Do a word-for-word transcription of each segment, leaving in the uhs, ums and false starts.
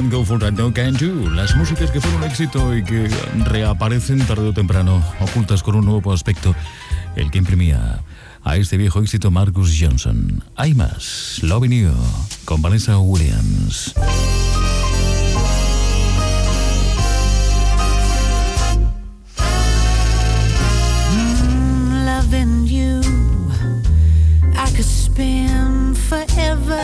Can Go For That, No Can Do. Las músicas que fueron un éxito y que reaparecen tarde o temprano, ocultas con un nuevo aspecto, el que imprimía a este viejo éxito Marcus Johnson. Hay más, Loving You, con Vanessa Williams. Mm, loving you, I could spend forever.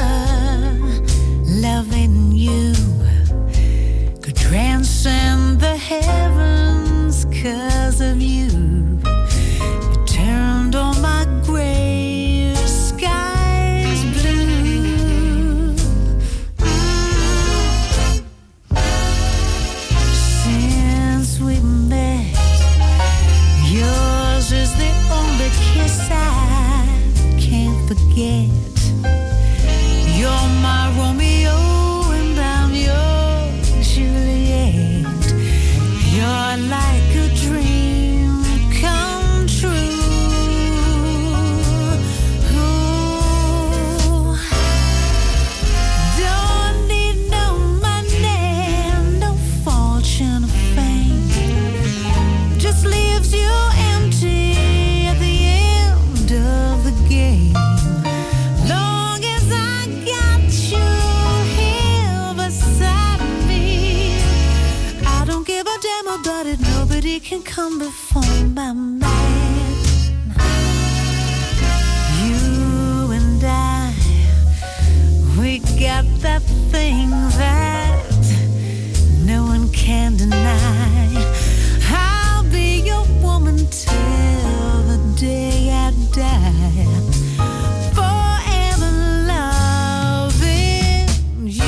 Loving you could transcend the heavens 'cause of you. You turned all my gray skies blue. Since we met, yours is the only kiss I can't forget. You're my Romeo and I'm your Juliet. You're like a dream come true. Ooh. Don't need no money, no fortune or fame. Just leaves you empty at the end of the game. But it, nobody can come before my man. You and I, we got that thing that no one can deny. I'll be your woman till the day I die. Forever loving you.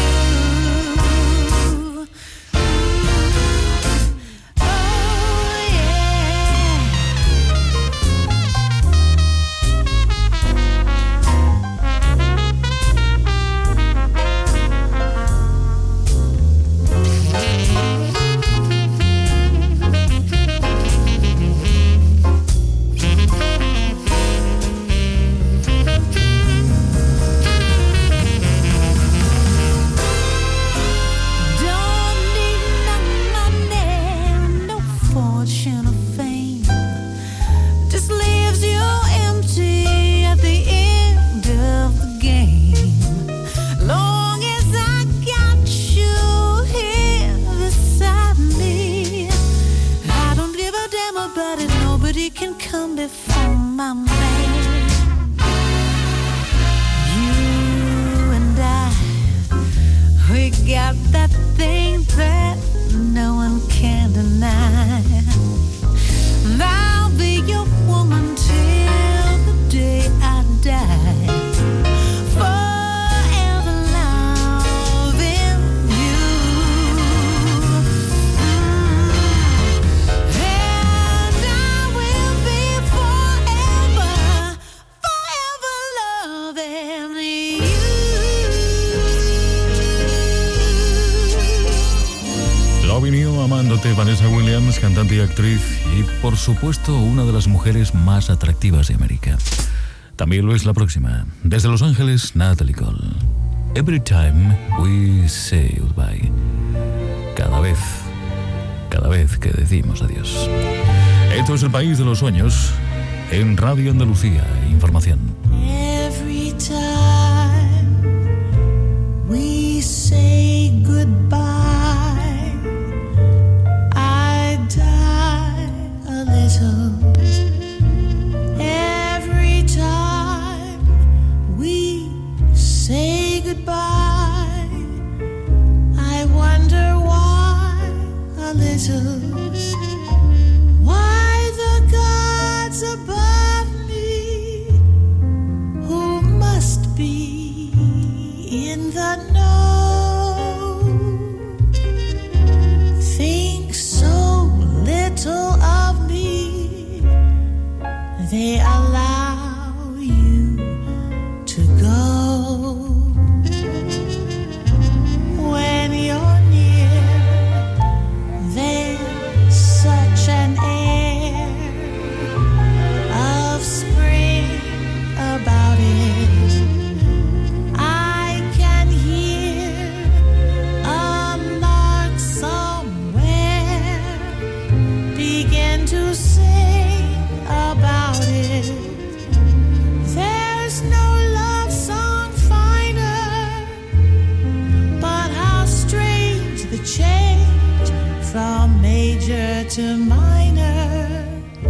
Vanessa Williams, cantante y actriz, y por supuesto una de las mujeres más atractivas de América. También lo es la próxima. Desde Los Ángeles, Natalie Cole. Every time we say goodbye. Cada vez, cada vez que decimos adiós. Esto es el país de los sueños en Radio Andalucía. Información. Every time we say goodbye, every time we say goodbye, I wonder why a little, why the gods above me, who must be in the know, think so little of me, they allow you to go. When you're near, there's such an air of spring about it. I can hear a to minor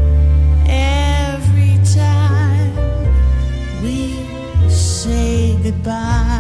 every time we say goodbye.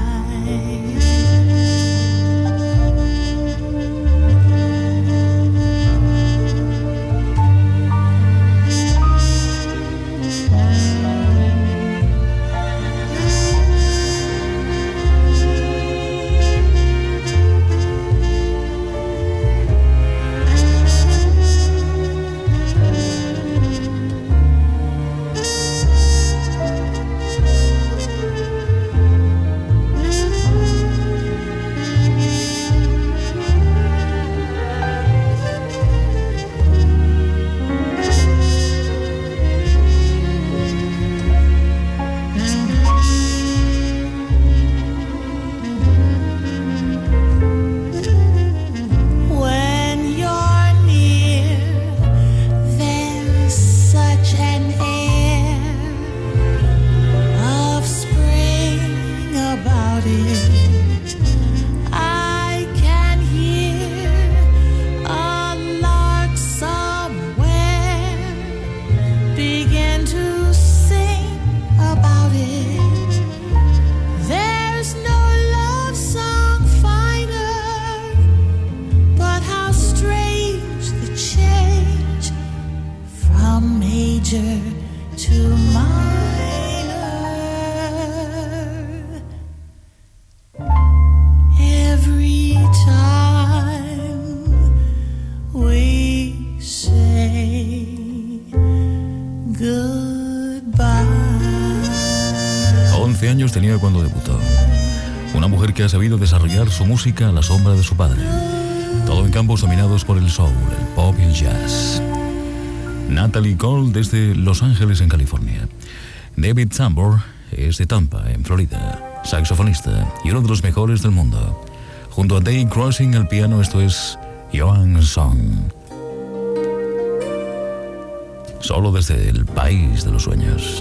once años tenía cuando debutó. Una mujer que ha sabido desarrollar su música a la sombra de su padre. Todo en campos dominados por el soul, el pop y el jazz. Natalie Cole desde Los Ángeles, en California. David Tambor es de Tampa, en Florida. Saxofonista y uno de los mejores del mundo. Junto a Dave Crossing al piano, esto es Joan Song. Solo desde el país de los sueños.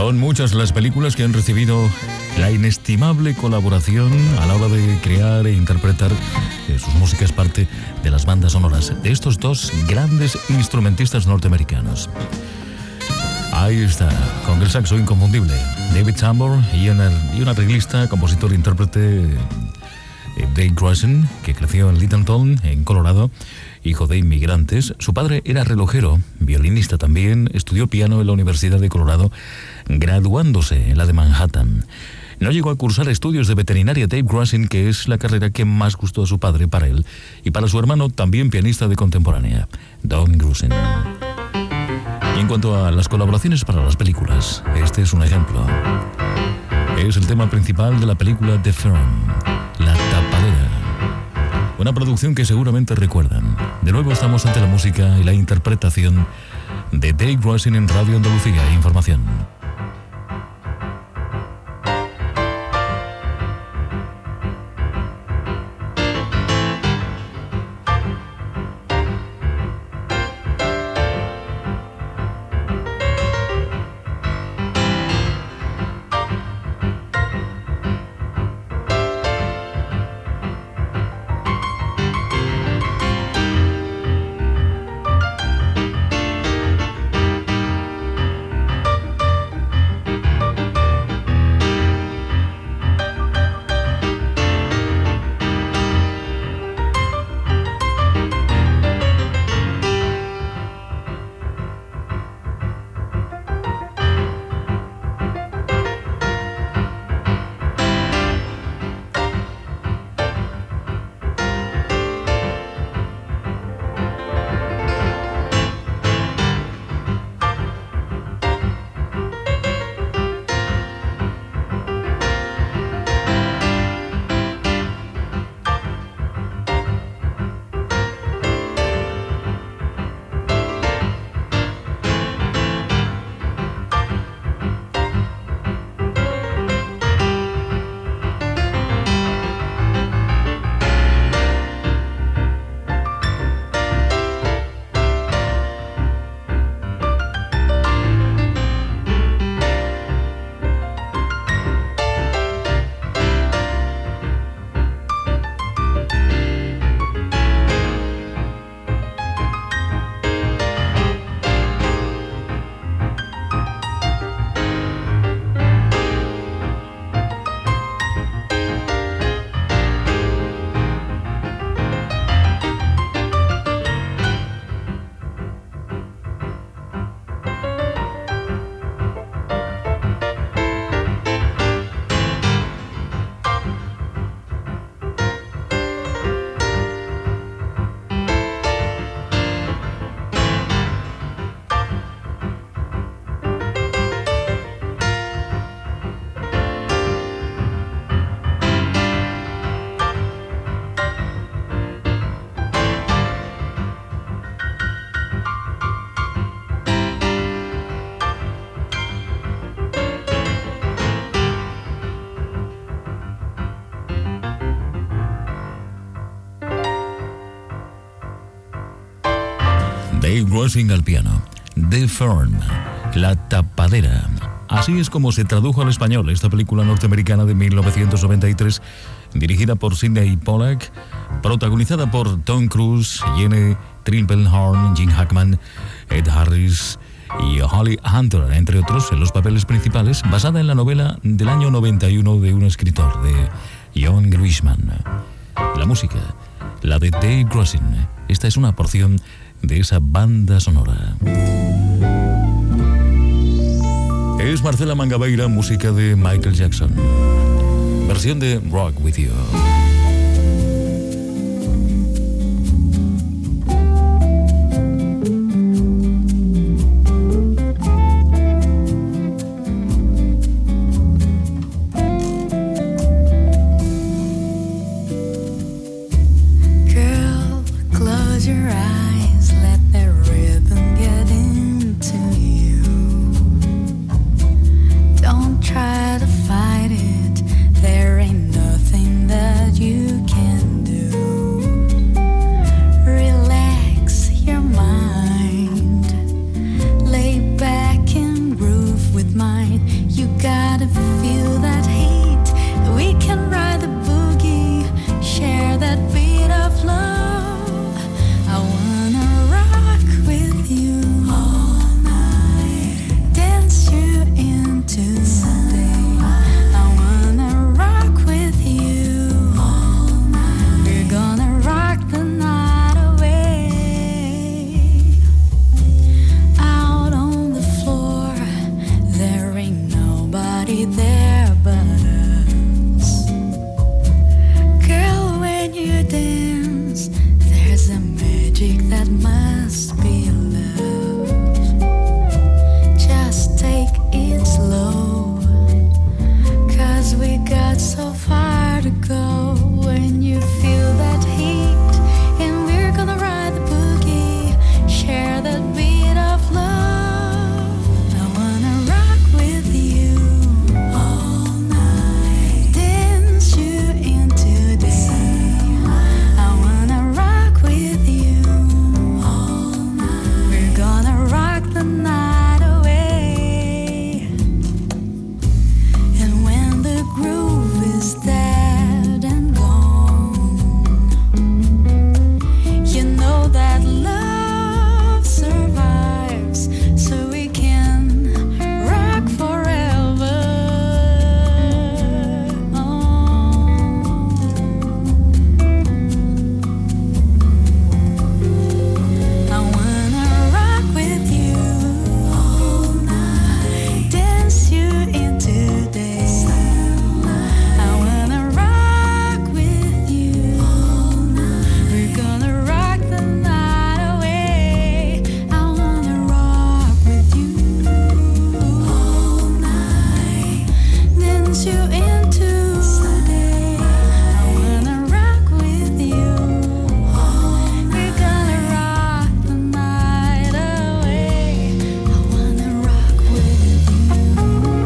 Son muchas las películas que han recibido la inestimable colaboración a la hora de crear e interpretar eh, sus músicas, parte de las bandas sonoras de estos dos grandes instrumentistas norteamericanos. Ahí está, con el saxo inconfundible, David Tambor, y una, y un arreglista, compositor e intérprete, eh, Dave Grusin, que creció en Littleton, en Colorado, hijo de inmigrantes. Su padre era relojero, violinista también, estudió piano en la Universidad de Colorado, graduándose en la de Manhattan. No llegó a cursar estudios de veterinaria Dave Grusin, que es la carrera que más gustó a su padre para él, y para su hermano, también pianista de contemporánea, Don Grusin. Y en cuanto a las colaboraciones para las películas, este es un ejemplo. Es el tema principal de la película The Firm, La Tapadera. Una producción que seguramente recuerdan. De nuevo estamos ante la música y la interpretación de Dave Grusin en Radio Andalucía. Información. Dave Grusin al piano, The Firm, La Tapadera. Así es como se tradujo al español esta película norteamericana de mil novecientos noventa y tres, dirigida por Sidney Pollack, protagonizada por Tom Cruise, Gene Tripplehorn, Gene Hackman, Ed Harris y Holly Hunter, entre otros, en los papeles principales, basada en la novela del año noventa y uno de un escritor, de John Grisham. La música, la de Dave Grusin. Esta es una porción de esa banda sonora. Es Marcela Mangabeira, música de Michael Jackson, versión de Rock With You. Try to fight it. There ain't nothing that you be there but us. Girl, when you dance, there's a magic that must be love. Just take it slow, 'cause we got so far to go. When you feel that heat, and we're gonna ride the boogie, share that beat of love. I wanna rock with you all night, dance you into day. I wanna rock with you all night. We're gonna rock the night away. And when the groove is dead and gone, you know that love survives, so we can rock forever. Oh. I wanna rock with you all night, dance you into day. I wanna rock with you all night. We're gonna rock the night away. I wanna rock with you all night, dance you into day. I wanna rock with you. We're gonna rock the night away. I wanna rock with you,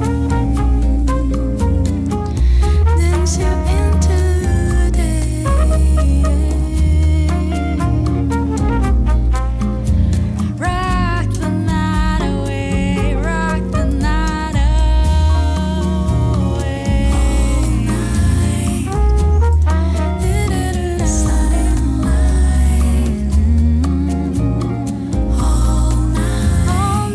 dance you into day. Rock the night away, rock the night away. All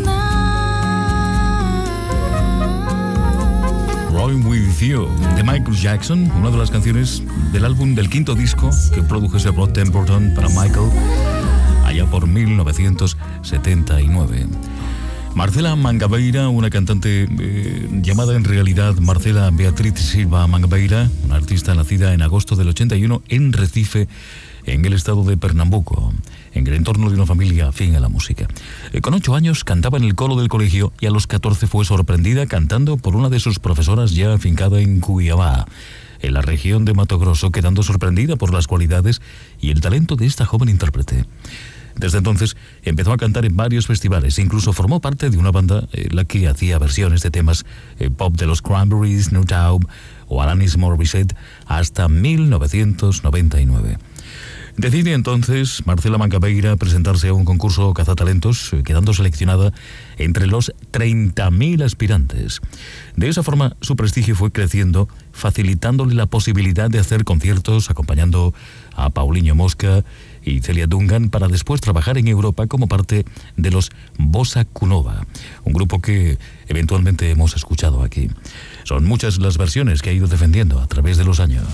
night. Rolling With You, de Michael Jackson, una de las canciones del álbum del quinto disco que produjese Rod Temperton para Michael allá por mil novecientos setenta y nueve. Marcela Mangabeira, una cantante eh, llamada en realidad Marcela Beatriz Silva Mangabeira, una artista nacida en agosto del ochenta y uno en Recife, en el estado de Pernambuco, en el entorno de una familia afín a la música. Eh, Con ocho años cantaba en el coro del colegio y a los catorce fue sorprendida cantando por una de sus profesoras ya afincada en Cuiabá, en la región de Mato Grosso, quedando sorprendida por las cualidades y el talento de esta joven intérprete. Desde entonces empezó a cantar en varios festivales, incluso formó parte de una banda en la que hacía versiones de temas eh, pop de los Cranberries, New Taub o Alanis Morissette hasta mil novecientos noventa y nueve. Decide entonces Marcela Mangabeira presentarse a un concurso cazatalentos, eh, quedando seleccionada entre los treinta mil aspirantes. De esa forma, su prestigio fue creciendo, facilitándole la posibilidad de hacer conciertos acompañando a Paulinho Mosca y Celia Dungan, para después trabajar en Europa como parte de los Bossa Kunova, un grupo que eventualmente hemos escuchado aquí. Son muchas las versiones que ha ido defendiendo a través de los años.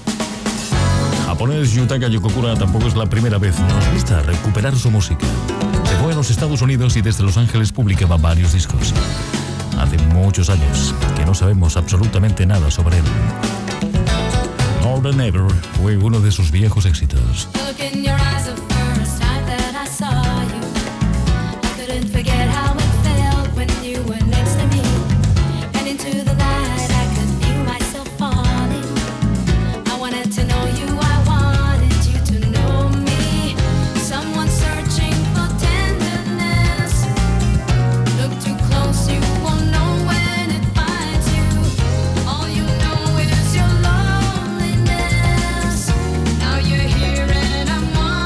Japonés Yutaka Yokokura tampoco es la primera vez. Nos gusta recuperar su música. Se fue a los Estados Unidos y desde Los Ángeles publicaba varios discos. Hace muchos años que no sabemos absolutamente nada sobre él. More Than Ever fue uno de sus viejos éxitos. Look in your eyes the first time that I saw you. I couldn't forget how it felt when you were next to me. And into the night I could feel myself falling. I wanted to know you, I wanted you to know me. Someone searching for tenderness. Look too close, you won't know when it finds you. All you know is your loneliness. Now you're here and I'm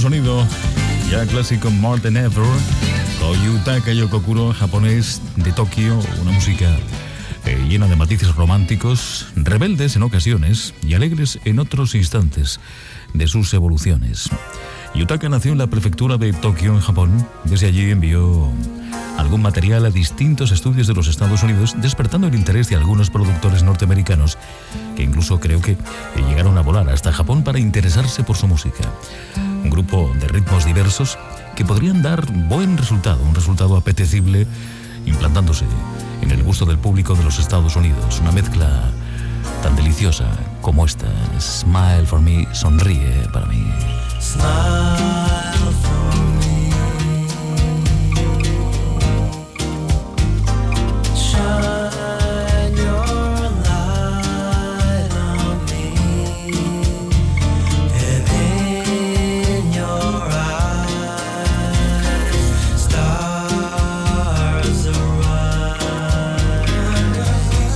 sonido ya clásico More Than Ever, Oyutaka Yokokuro, japonés de Tokio, una música eh, llena de matices románticos, rebeldes en ocasiones y alegres en otros instantes de sus evoluciones. Yutaka nació en la prefectura de Tokio, en Japón. Desde allí envió algún material a distintos estudios de los Estados Unidos, despertando el interés de algunos productores norteamericanos que incluso creo que llegaron a volar hasta Japón para interesarse por su música. Un grupo de ritmos diversos que podrían dar buen resultado, un resultado apetecible, implantándose en el gusto del público de los Estados Unidos. Una mezcla tan deliciosa como esta. Smile for me, sonríe para mí. Smile for me. Shine your light on me. And in your eyes, stars arise.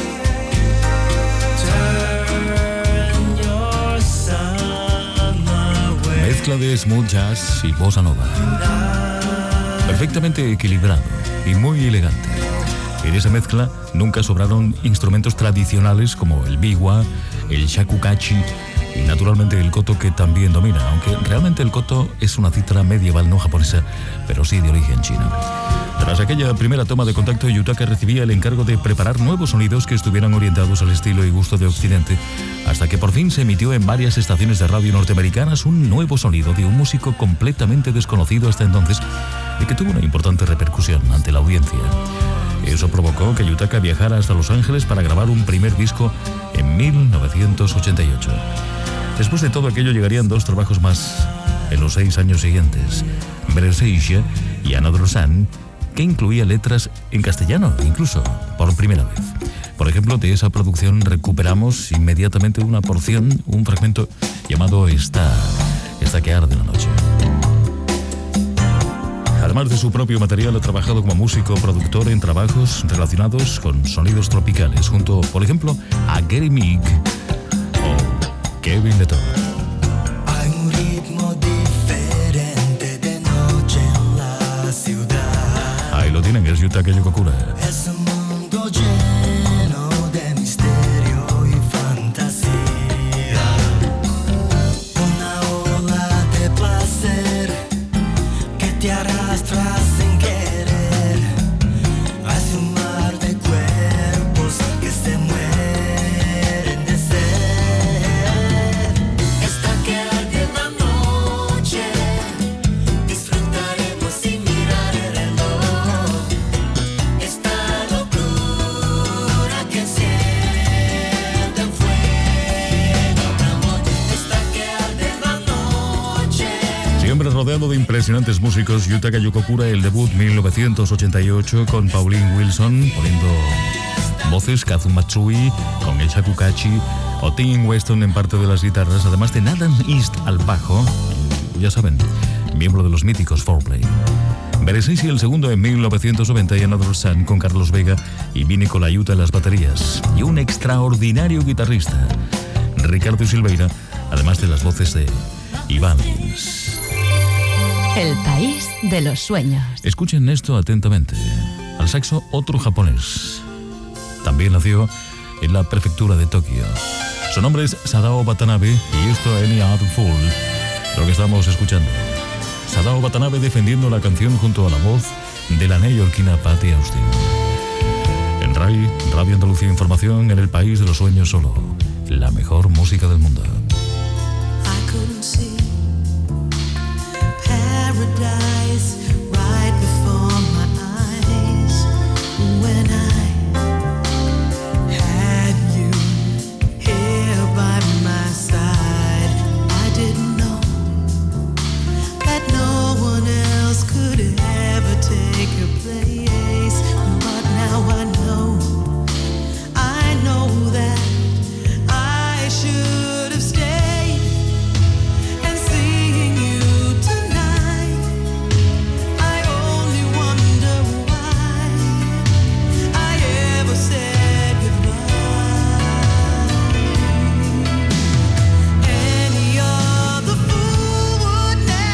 Turn your sun away. Mezcla de smooth jazz y bossa nova. Perfectamente equilibrado y muy elegante. En esa mezcla nunca sobraron instrumentos tradicionales como el biwa, el shakuhachi y naturalmente el koto, que también domina, aunque realmente el koto es una cítara medieval no japonesa, pero sí de origen chino. Tras aquella primera toma de contacto, Yutaka recibía el encargo de preparar nuevos sonidos que estuvieran orientados al estilo y gusto de Occidente, hasta que por fin se emitió en varias estaciones de radio norteamericanas un nuevo sonido de un músico completamente desconocido hasta entonces y que tuvo una importante repercusión ante la audiencia. Eso provocó que Yutaka viajara hasta Los Ángeles para grabar un primer disco en mil novecientos ochenta y ocho. Después de todo aquello llegarían dos trabajos más en los seis años siguientes, Bereseisha y Another Sun, que incluía letras en castellano, incluso por primera vez. Por ejemplo, de esa producción recuperamos inmediatamente una porción, un fragmento llamado Esta, esta que arde la noche. Además de su propio material, ha trabajado como músico productor en trabajos relacionados con sonidos tropicales, junto, por ejemplo, a Gary Meek o Kevin Letton. Hay un ritmo diferente de noche en la ciudad. Ahí lo tienen, es Yutaka Yokokuro. Es un mundo lleno de misterio y fantasía. Una ola de placer que te arrastra sin querer hacia un mar de cuerpos que se mueren de sed. Esta que arde la noche, disfrutaremos sin mirar el reloj. Esta locura que enciende el fuego de amor. Esta que arde la noche. Siempre rodeado de impresionantes músicos, Yutaka Yokokuro, el debut mil novecientos ochenta y ocho con Pauline Wilson, poniendo voces, Kazu Matsui con el shakuhachi o Tim Weston en parte de las guitarras, además de Nathan East al bajo, ya saben, miembro de los míticos Four Play. Bereseisha el segundo en mil novecientos noventa y Another Sun con Carlos Vega y Vini Colaiuta en las baterías y un extraordinario guitarrista, Ricardo Silveira, además de las voces de Iván Lins. El país de los sueños. Escuchen esto atentamente. Al saxo, otro japonés. También nació en la prefectura de Tokio. Su nombre es Sadao Watanabe y esto Any Other Fool, lo que estamos escuchando. Sadao Watanabe defendiendo la canción junto a la voz de la neoyorquina Patti Austin. En R A I, Radio Andalucía Información, en el país de los sueños solo. La mejor música del mundo. I couldn't see paradise right before my eyes when I had you here by my side. I didn't know that no one else could ever take your place, but now I know, I know that I should have stayed and seen you tonight. I only wonder why I ever said goodbye. Any other fool would never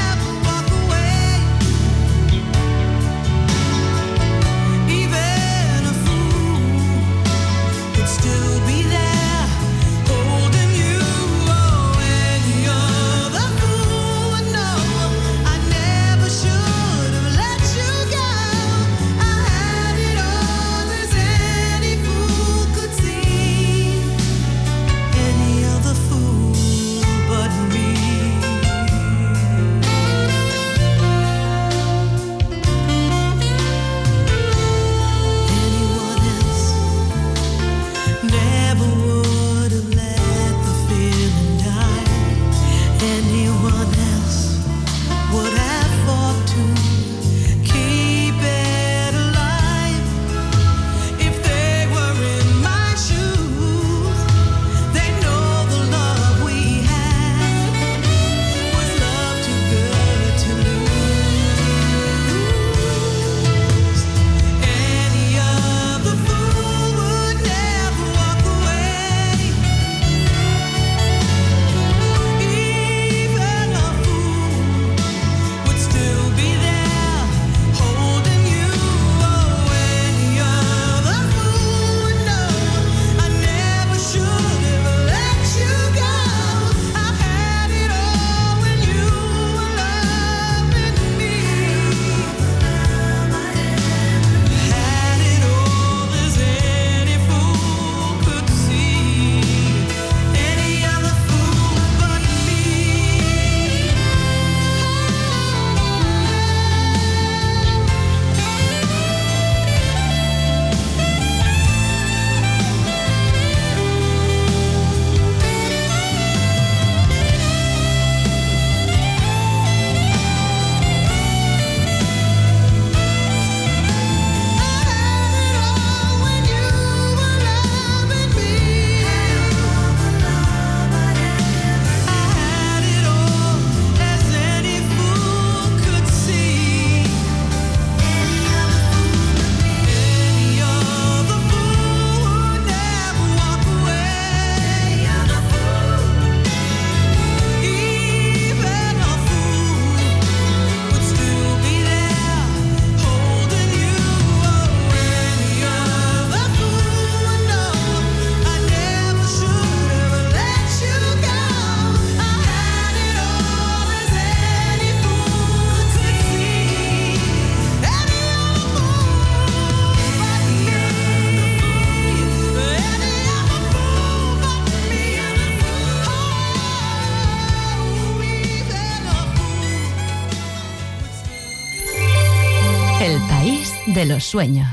El país de los sueños.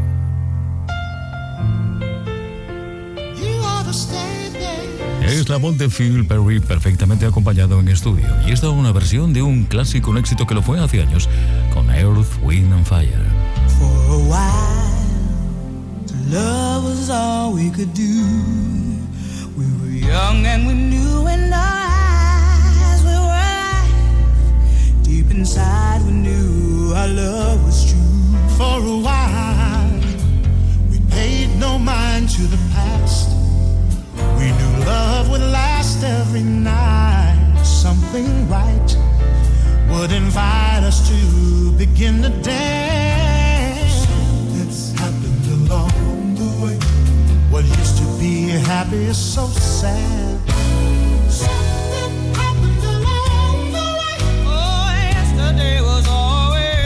Es la voz de Phil Perry perfectamente acompañado en estudio. Y esta es una versión de un clásico, un éxito que lo fue hace años, con Earth, Wind and Fire. For a while, love was all we could do. We were young and we knew, and our eyes were wide. Deep inside we knew our love was true. For a while, we paid no mind to the past. We knew love would last every night. Something right would invite us to begin to dance. Something's happened along the way. What used to be happy is so sad. Something happened along the way. Oh, yesterday was always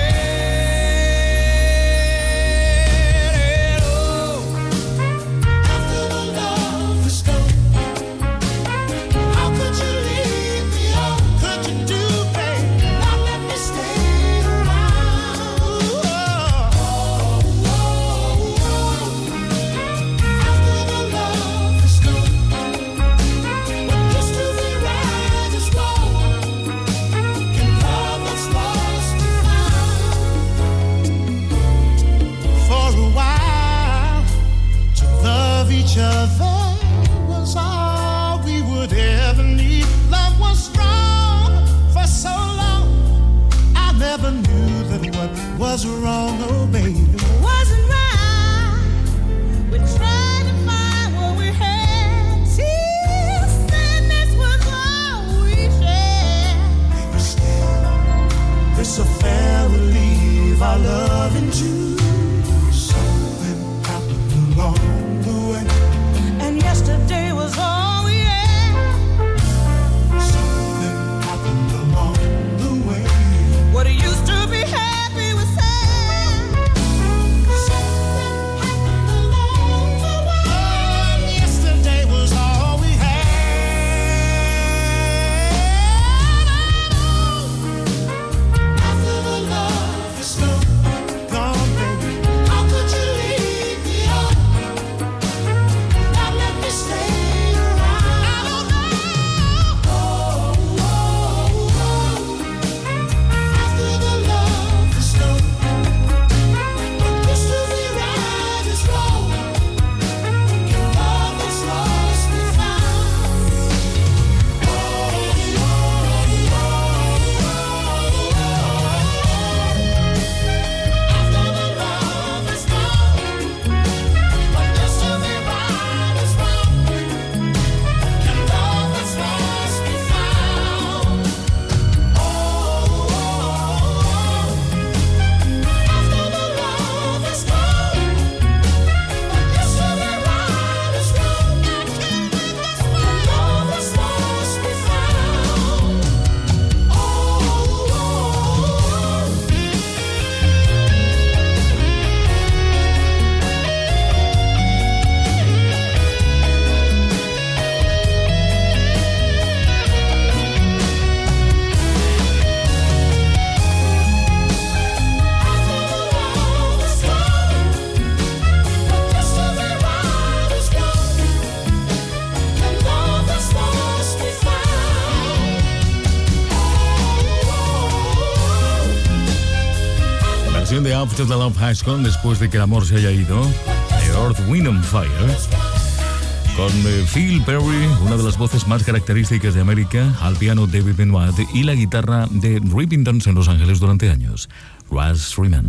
each other was all we would ever need. Love was strong for so long. I never knew that what was wrong, oh baby, wasn't right. We tried to find what we had. Tears and this was all we shared. Instead, this affair will leave our love in June. Something happened along the way. Yesterday was all we had. Something happened along the way. What used to be happy was sad. Something happened along the way. Oh, yesterday was all we had. After the love is gone, gone, baby, how could you leave me on? De After the Love Has Gone, después de que el amor se haya ido, de Earth, Wind and Fire, con Phil Perry, una de las voces más características de América, al piano David Benoit y la guitarra de Rivingtons en Los Ángeles durante años, Russ Freeman.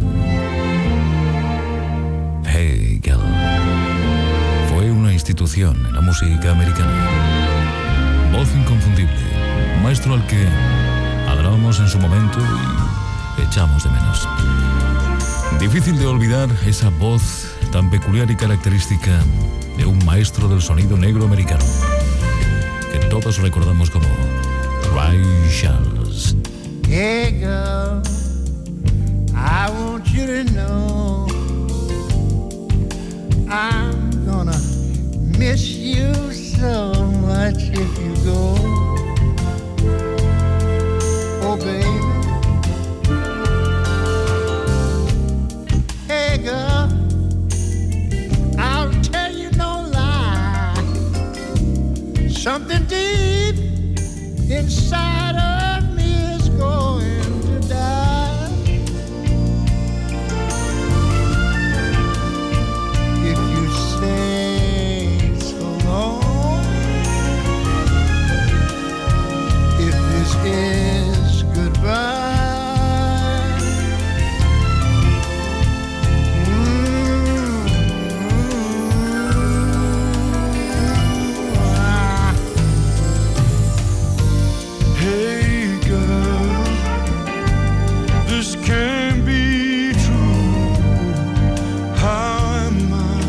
Hey Girl fue una institución en la música americana, voz inconfundible, maestro al que adorábamos en su momento y echamos de menos. Difícil de olvidar esa voz tan peculiar y característica de un maestro del sonido negro americano, que todos recordamos como Ray Charles. Hey girl, I want you to know I'm gonna miss you so much if you go. Oh baby, this can't be true. How am I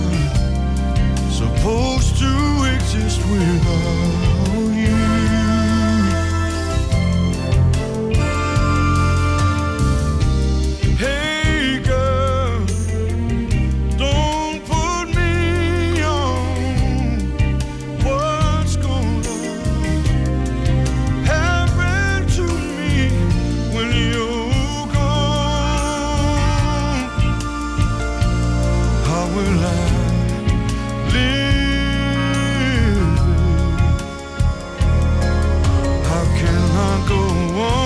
supposed to exist without you? Hey girl, don't put me on what's gonna happen to me when you're gone. How will I live? How can I go on?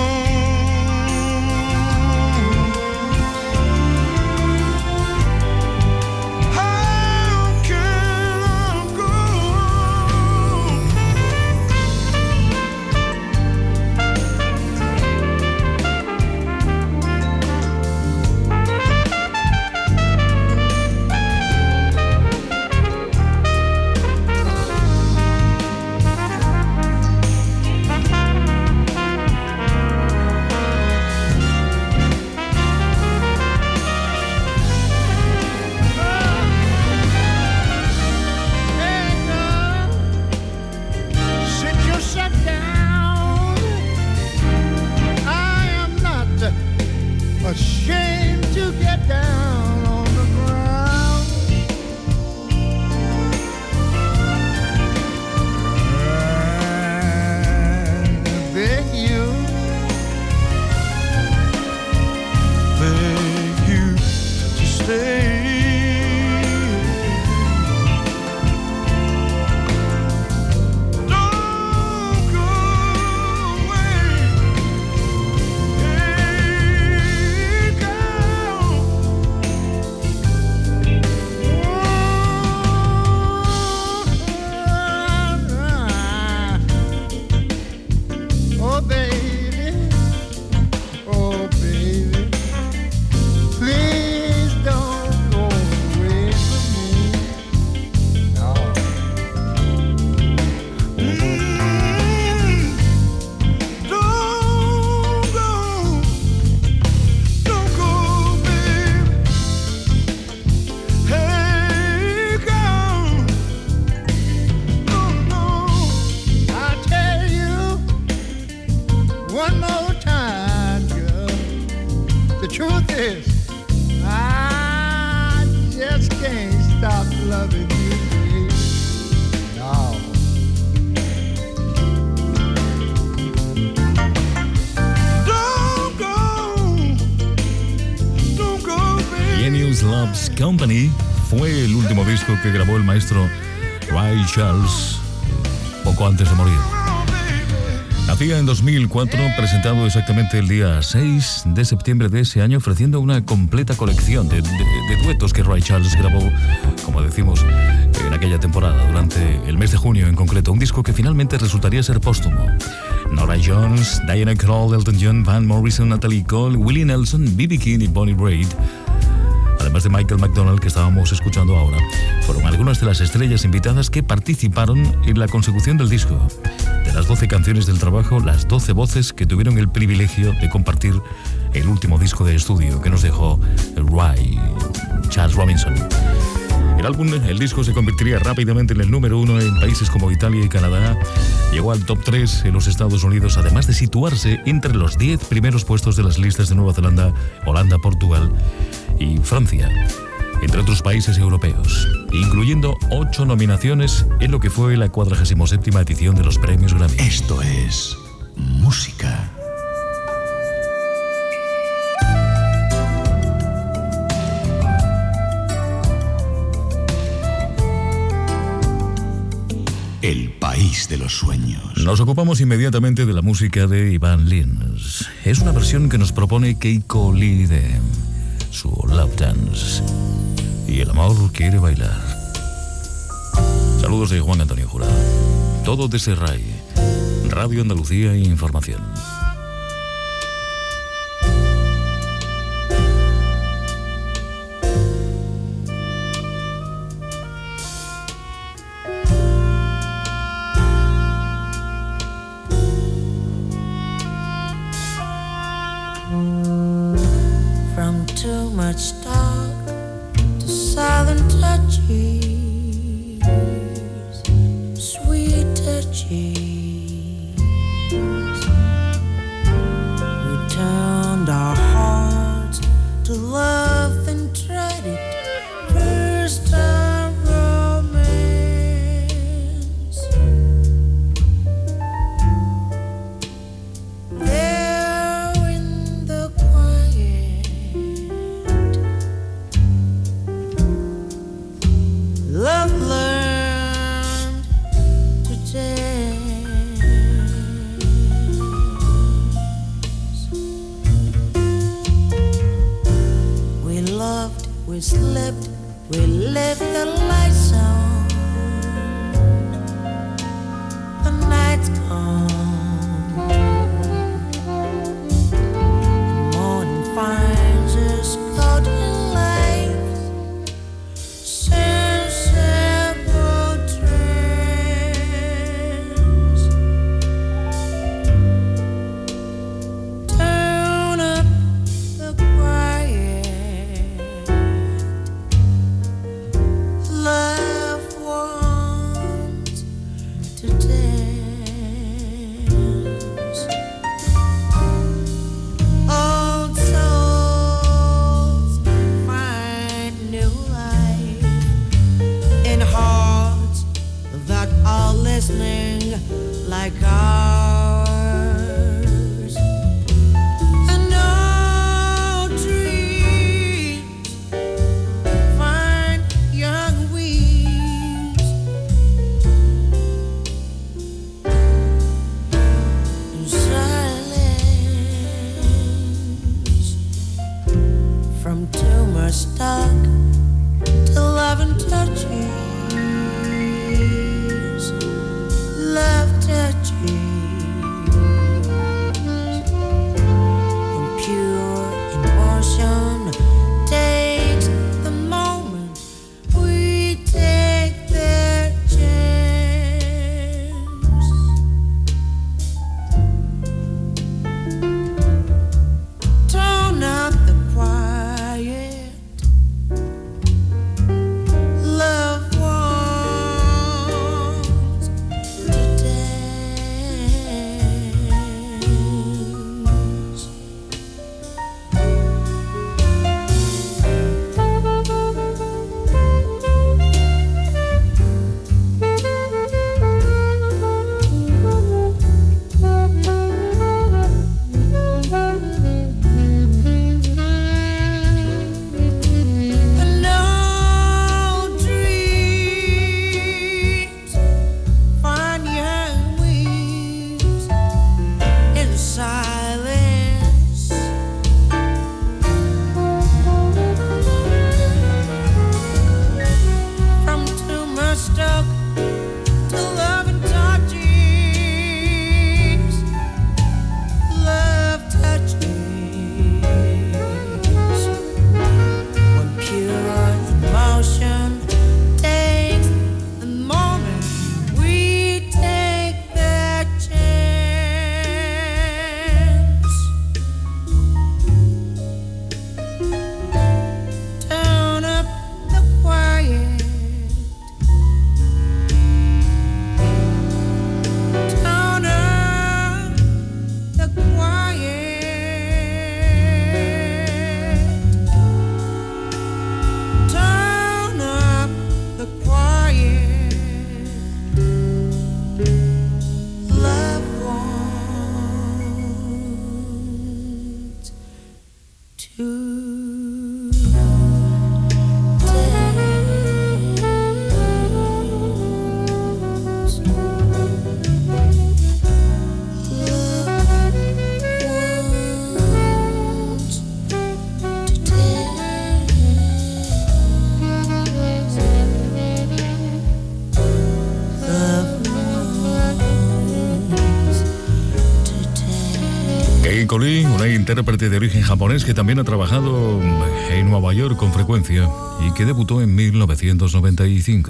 How can I go on? Hey girl, sit yourself down. I am not ashamed to get down on the ground. And beg you, beg you to stay. Don't go away. Hey girl. Oh baby, oh baby, please don't go away from me. No. Mm, don't go, don't go, baby. Hey girl, no, no, I tell you one more time, girl. The truth is, I just can't stop loving you, baby. No. Don't go, don't go, baby. Genius Loves Company fue el último disco que grabó el maestro Ray Charles poco antes de morir. Nacía en dos mil cuatro, presentado exactamente el día seis de septiembre de ese año, ofreciendo una completa colección de, de, de duetos que Ray Charles grabó, como decimos, en aquella temporada, durante el mes de junio en concreto. Un disco que finalmente resultaría ser póstumo. Norah Jones, Diana Krall, Elton John, Van Morrison, Natalie Cole, Willie Nelson, B B King y Bonnie Raitt, además de Michael McDonald, que estábamos escuchando ahora, fueron algunas de las estrellas invitadas que participaron en la consecución del disco. De las doce canciones del trabajo, las doce voces que tuvieron el privilegio de compartir el último disco de estudio que nos dejó Ray Charles Robinson. El álbum, el disco, se convertiría rápidamente en el número uno en países como Italia y Canadá. Llegó al top tres en los Estados Unidos, además de situarse entre los diez primeros puestos de las listas de Nueva Zelanda, Holanda, Portugal y Francia, entre otros países europeos, incluyendo ocho nominaciones en lo que fue la cuadragésima séptima edición de los premios Grammy. Esto es música. El país de los sueños. Nos ocupamos inmediatamente de la música de Ivan Lins. Es una versión que nos propone Keiko Lee de su Love Dance. Y el amor quiere bailar. Saludos de Juan Antonio Jurado. Todo desde R A I, Radio Andalucía e Información. Mm-hmm. From too much talk to silent touches, sweet touches. We turned our hearts to love and tried it. First our romance. There in the quiet, love learned to dance. We loved, we slept, we left the lights on. The night's gone. The morning finds us caught in life's sensible trance. Turn up the quiet. Love wants to dance. Old souls find new life in hearts that are listening like ours. And old dreams find young wings in silence. From too much talk to love and touches, love touches. When pure emotion takes the moment, we take their chance. Turn up the quiet. Love wants to dance. And old dreams find young wings in silence. From too much talk to love and touches, love touches. When pure emotion takes the moment, we take that chance. Turn up the quiet. Turn up the quiet. Turn up the quiet. Love wants to dance. Keiko Lee, una intérprete de origen japonés que también ha trabajado en Nueva York con frecuencia y que debutó en mil novecientos noventa y cinco.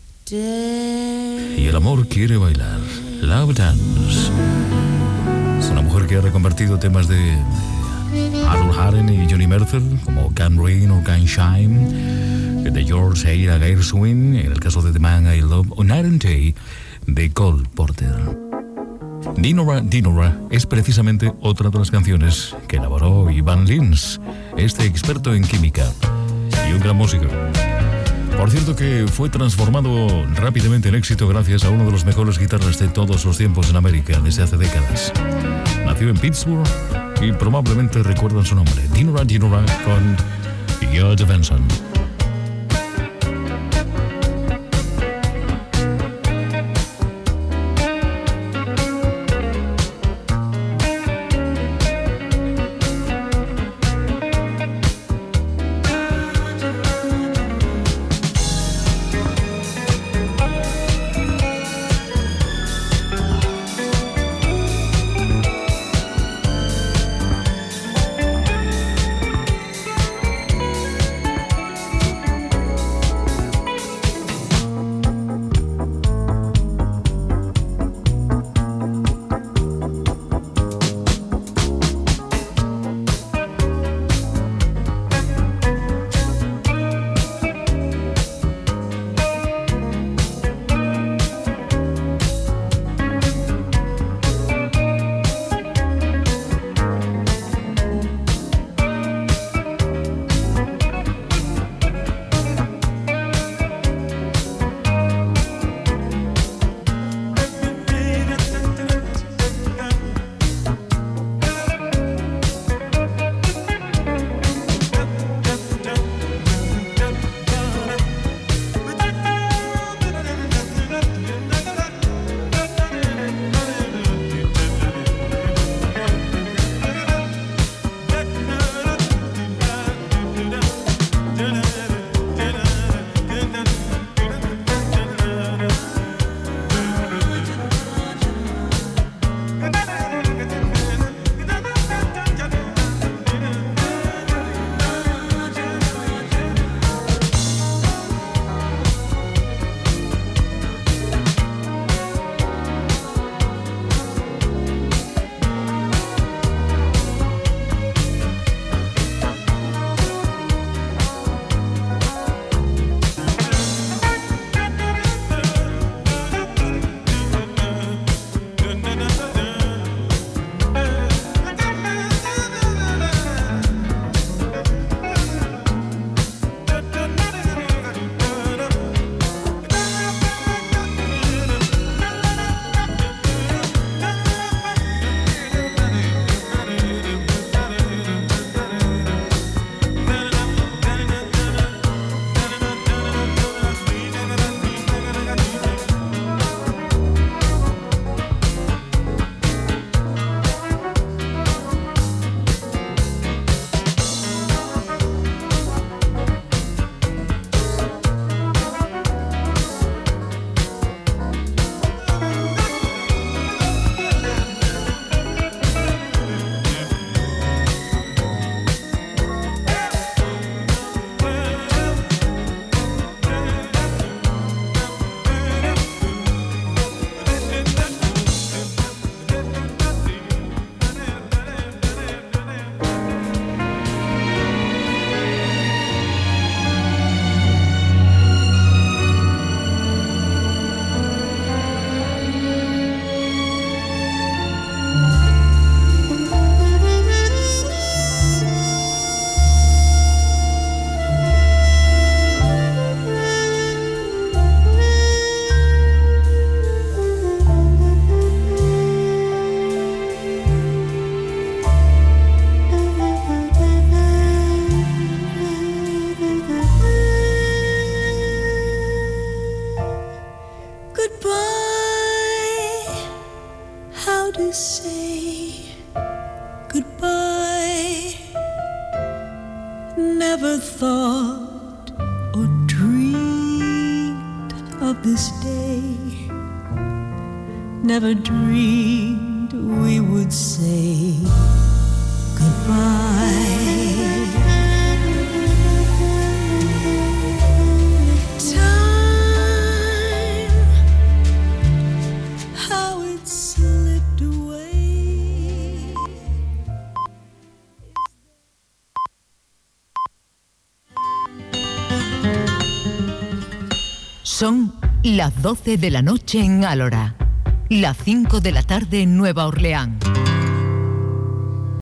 Y el amor quiere bailar. Love Dance. una mujer que ha reconvertido temas de, de Harold Haren y Johnny Mercer, como Can Rain o Can Shine, de George Eira Gershwin, en el caso de The Man I Love, o Night and Day, de Cole Porter. Dinora Dinora es precisamente otra de las canciones que elaboró Ivan Lins, este experto en química y un gran músico. Por cierto, que fue transformado rápidamente en éxito gracias a uno de los mejores guitarras de todos los tiempos en América desde hace décadas. Nació en Pittsburgh y probablemente recuerdan su nombre, Dinora Dinora, con George Benson. never thought or dreamed of this day. Never dreamed we would say goodbye. Time, how it slipped away. Son las doce de la noche en Álora, las cinco de la tarde en Nueva Orleans.